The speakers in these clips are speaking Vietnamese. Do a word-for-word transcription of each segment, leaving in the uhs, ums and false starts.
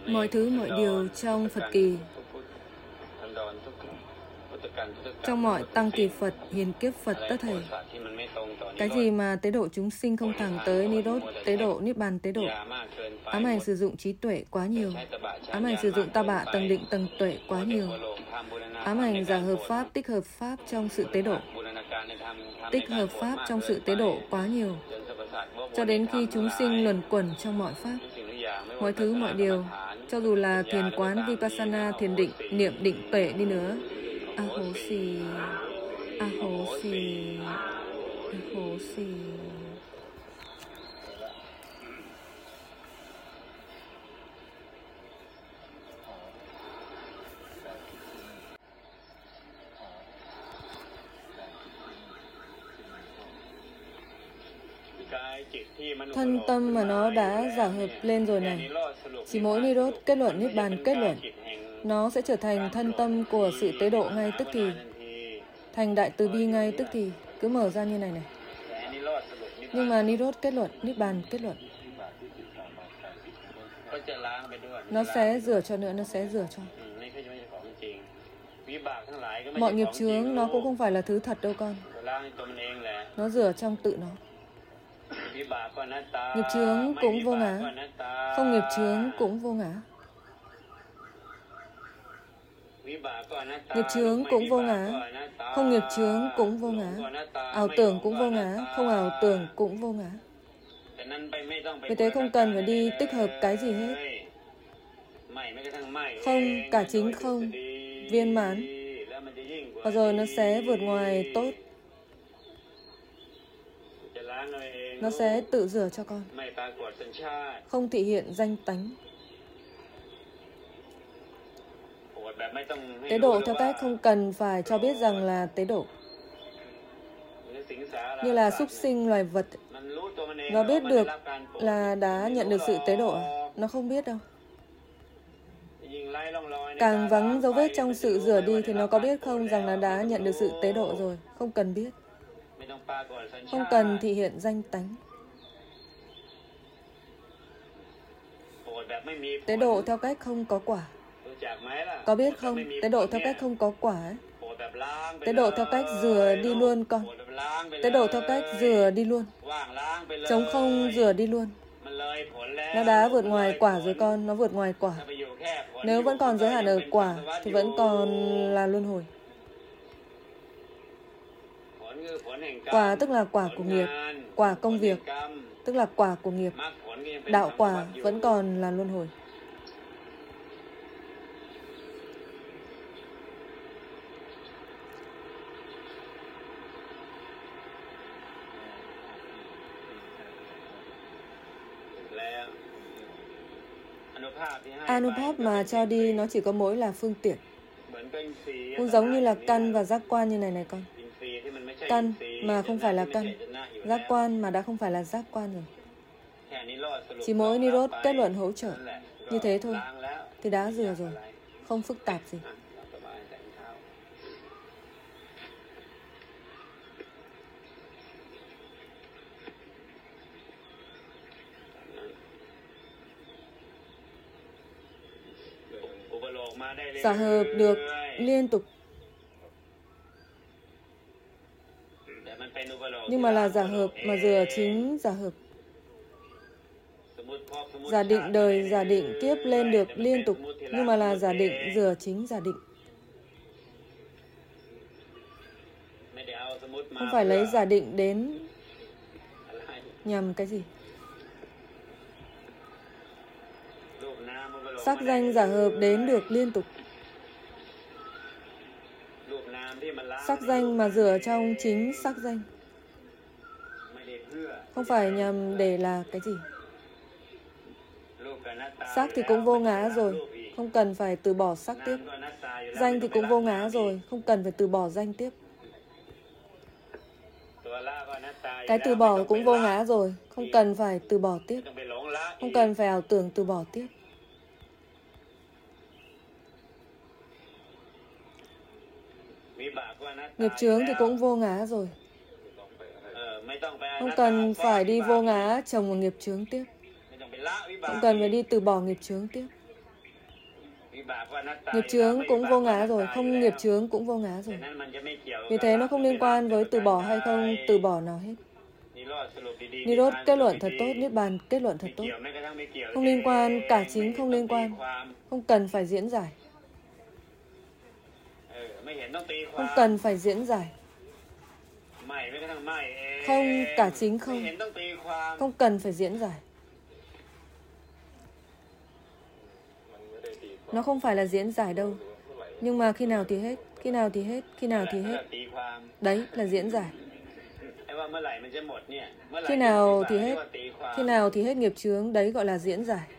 mọi thứ mọi điều trong Phật kỳ, trong mọi tăng kỳ Phật, hiền kiếp Phật tất thảy. Cái gì mà tế độ chúng sinh không thẳng tới Nirodh, tế độ, Niết bàn tế độ. Ám ảnh sử dụng trí tuệ quá nhiều. Ám ảnh sử dụng ta bạ, tầng định, tầng tuệ quá nhiều. Ám ảnh giả hợp pháp, tích hợp pháp trong sự tế độ. Tích hợp pháp trong sự tế độ quá nhiều. Cho đến khi chúng sinh luẩn quẩn trong mọi pháp, mọi thứ mọi điều, cho dù là thiền quán, vipassana, thiền định, niệm định tuệ đi nữa. A hố xì, a hố xì, a hố xì. Thân tâm mà nó đã giả hợp lên rồi này, chỉ mỗi Nirodh kết luận, Niết bàn kết luận, nó sẽ trở thành thân tâm của sự tế độ ngay tức thì, thành đại từ bi ngay tức thì, cứ mở ra như này này. Nhưng mà Nirodh kết luận, Niết bàn kết luận, nó sẽ rửa cho nữa, nó sẽ rửa cho. Mọi nghiệp chướng nó cũng không phải là thứ thật đâu con. Nó rửa trong tự nó. Nghiệp chướng cũng vô ngã, không nghiệp chướng cũng vô ngã. Nghiệp chướng cũng vô ngã, không nghiệp chướng cũng vô ngã. Ảo tưởng cũng vô ngã, không ảo tưởng cũng vô ngã. Vì thế không cần phải đi tích hợp cái gì hết. Không, cả chính không, viên mãn. Và rồi nó sẽ vượt ngoài tốt. Nó sẽ tự rửa cho con. Không thị hiện danh tánh. Tế độ theo cách không cần phải cho biết rằng là tế độ. Như là súc sinh loài vật, nó biết được là đã nhận được sự tế độ. Nó không biết đâu. Càng vắng dấu vết trong sự rửa đi thì nó có biết không rằng là đã nhận được sự tế độ rồi. Không cần biết. Không cần thị hiện danh tánh. Tế độ theo cách không có quả. Có biết không? Tế độ theo cách không có quả ấy. Tế độ theo cách rửa đi luôn con. Tế độ theo cách rửa đi luôn. Trống không rửa đi luôn. Nó đã vượt ngoài quả rồi con. Nó vượt ngoài quả. Nếu vẫn còn giới hạn ở quả thì vẫn còn là luân hồi. Quả tức là quả của nghiệp. Quả công việc tức là quả của nghiệp. Đạo quả vẫn còn là luân hồi. Anubhav mà cho đi nó chỉ có mỗi là phương tiện. Cũng giống như là căn và giác quan như này này con. Căn mà không phải là căn. Giác quan mà đã không phải là giác quan rồi. Chỉ mỗi Nirodh kết luận hỗ trợ. Như thế thôi. Thì đã rửa rồi. Không phức tạp gì. Giả hợp được liên tục. Nhưng mà là giả hợp mà rửa chính giả hợp. Giả định đời, giả định kiếp lên được liên tục. Nhưng mà là giả định rửa chính giả định. Không phải lấy giả định đến nhằm cái gì. Sắc danh giả hợp đến được liên tục. Sắc danh mà rửa trong chính sắc danh. Không phải nhằm để là cái gì. Sắc thì cũng vô ngã rồi. Không cần phải từ bỏ sắc tiếp. Danh thì cũng vô ngã rồi. Không cần phải từ bỏ danh tiếp. Cái từ bỏ cũng vô ngã rồi. Không cần phải từ bỏ tiếp. Không cần phải ảo tưởng từ bỏ tiếp. Nghiệp chướng thì cũng vô ngã rồi. Không cần phải đi vô ngã trồng vào nghiệp chướng tiếp. Không cần phải đi từ bỏ nghiệp chướng tiếp. Nghiệp chướng cũng vô ngã rồi, không nghiệp chướng cũng vô ngã rồi. Vì thế nó không liên quan với từ bỏ hay không từ bỏ nào hết. Nirod kết luận thật tốt, Niết Bàn kết luận thật tốt. Không liên quan, cả chính không liên quan. Không cần phải diễn giải. Không cần phải diễn giải. Không, cả chính không. Không cần phải diễn giải. Nó không phải là diễn giải đâu. Nhưng mà khi nào thì hết, khi nào thì hết, khi nào thì hết. Đấy là diễn giải. Khi nào thì hết, khi nào thì hết nghiệp chướng, đấy gọi là diễn giải.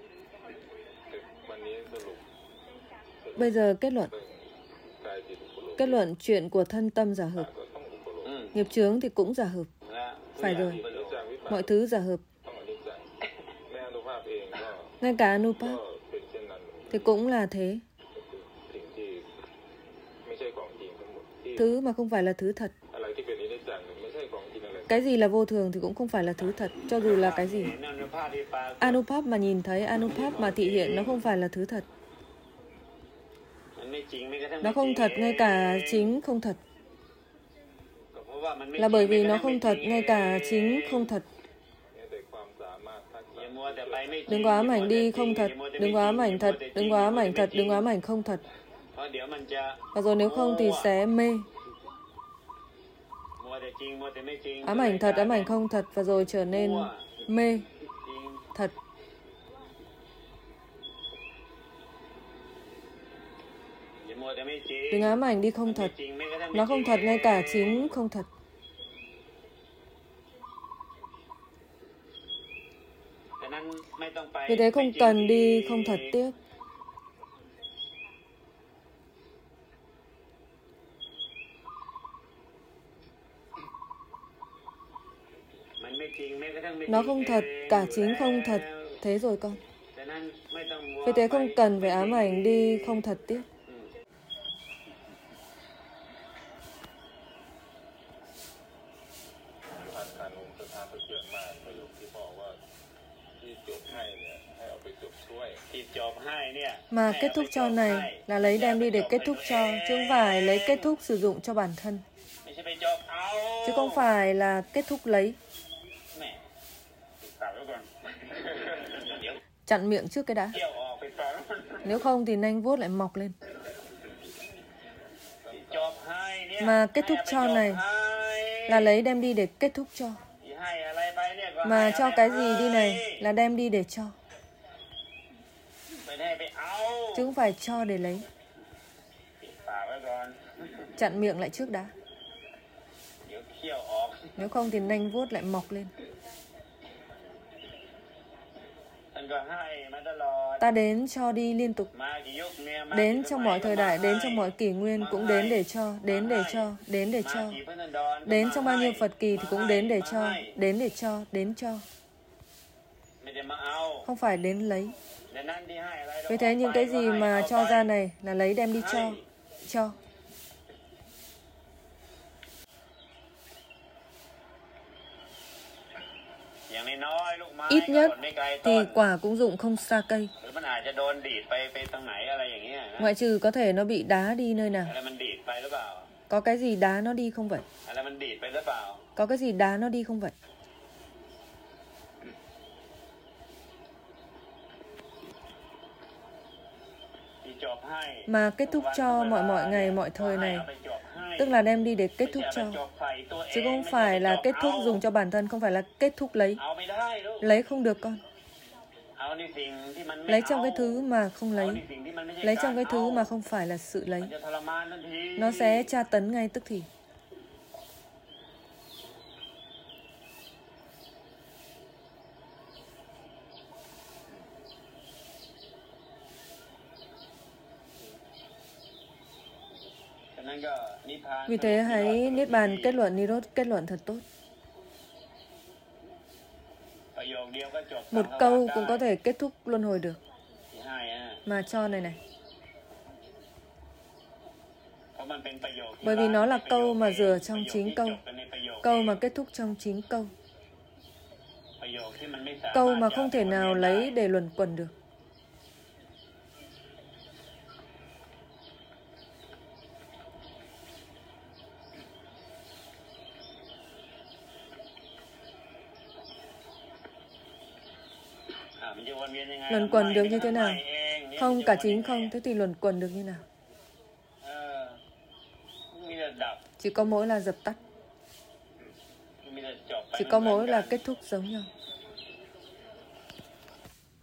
Bây giờ kết luận. Kết luận chuyện của thân tâm giả hợp. Nghiệp chướng thì cũng giả hợp. Phải rồi. Mọi thứ giả hợp. Ngay cả Anupap thì cũng là thế. Thứ mà không phải là thứ thật. Cái gì là vô thường thì cũng không phải là thứ thật, cho dù là cái gì. Anupap mà nhìn thấy, Anupap mà thị hiện, nó không phải là thứ thật. Nó không thật, ngay cả chính không thật. Là bởi vì nó không thật, ngay cả chính không thật. Đừng có ám ảnh đi không thật, đừng có ám ảnh thật, đừng có ám ảnh thật, đừng có ám ảnh không thật. Và rồi nếu không thì sẽ mê. Ám ảnh thật, ám ảnh không thật, và rồi trở nên mê thật. Đừng ám ảnh đi không thật. Nó không thật, ngay cả chính không thật. Vì thế không cần đi không thật tiếp. Nó không thật, cả chính không thật. Thế rồi con. Vì thế không cần phải ám ảnh đi không thật tiếp. Mà kết thúc cho này là lấy đem đi để kết thúc cho, chứ không phải lấy kết thúc sử dụng cho bản thân. Chứ không phải là kết thúc lấy. Chặn miệng trước cái đã. Nếu không thì nanh vuốt lại mọc lên. Mà kết thúc cho này là lấy đem đi để kết thúc cho. Mà cho cái gì đi này là đem đi để cho. Chứ không phải cho để lấy. Chặn miệng lại trước đã. Nếu không thì nanh vuốt lại mọc lên. Ta đến cho đi liên tục. Đến trong mọi thời đại, đến trong mọi kỷ nguyên cũng đến để cho, đến để cho, đến để cho. Đến trong bao nhiêu Phật kỳ thì cũng đến để cho, đến để cho, đến cho. Không phải đến lấy. Vì thế những cái gì mà cho ra này là lấy đem đi cho, cho. Ít nhất thì quả cũng dụng không xa cây. Ngoại trừ có thể nó bị đá đi nơi nào. Có cái gì đá nó đi không vậy? Có cái gì đá nó đi không vậy? Mà kết thúc cho mọi mọi ngày mọi thời này, tức là đem đi để kết thúc cho. Chứ không phải là kết thúc dùng cho bản thân, không phải là kết thúc lấy. Lấy không được con. Lấy trong cái thứ mà không lấy. Lấy trong cái thứ mà không phải là sự lấy. Nó sẽ tra tấn ngay tức thì. Vì thế hãy Niết Bàn kết luận, Nirod kết luận thật tốt. Một câu cũng có thể kết thúc luân hồi được. Mà cho này này. Bởi vì nó là câu mà rửa trong chính câu. Câu mà kết thúc trong chính câu. Câu mà không thể nào lấy để luẩn quẩn được. Luẩn quẩn được như thế nào? Không, cả chính không, thế thì luẩn quẩn được như nào? Chỉ có mỗi là dập tắt. Chỉ có mỗi là kết thúc giống nhau.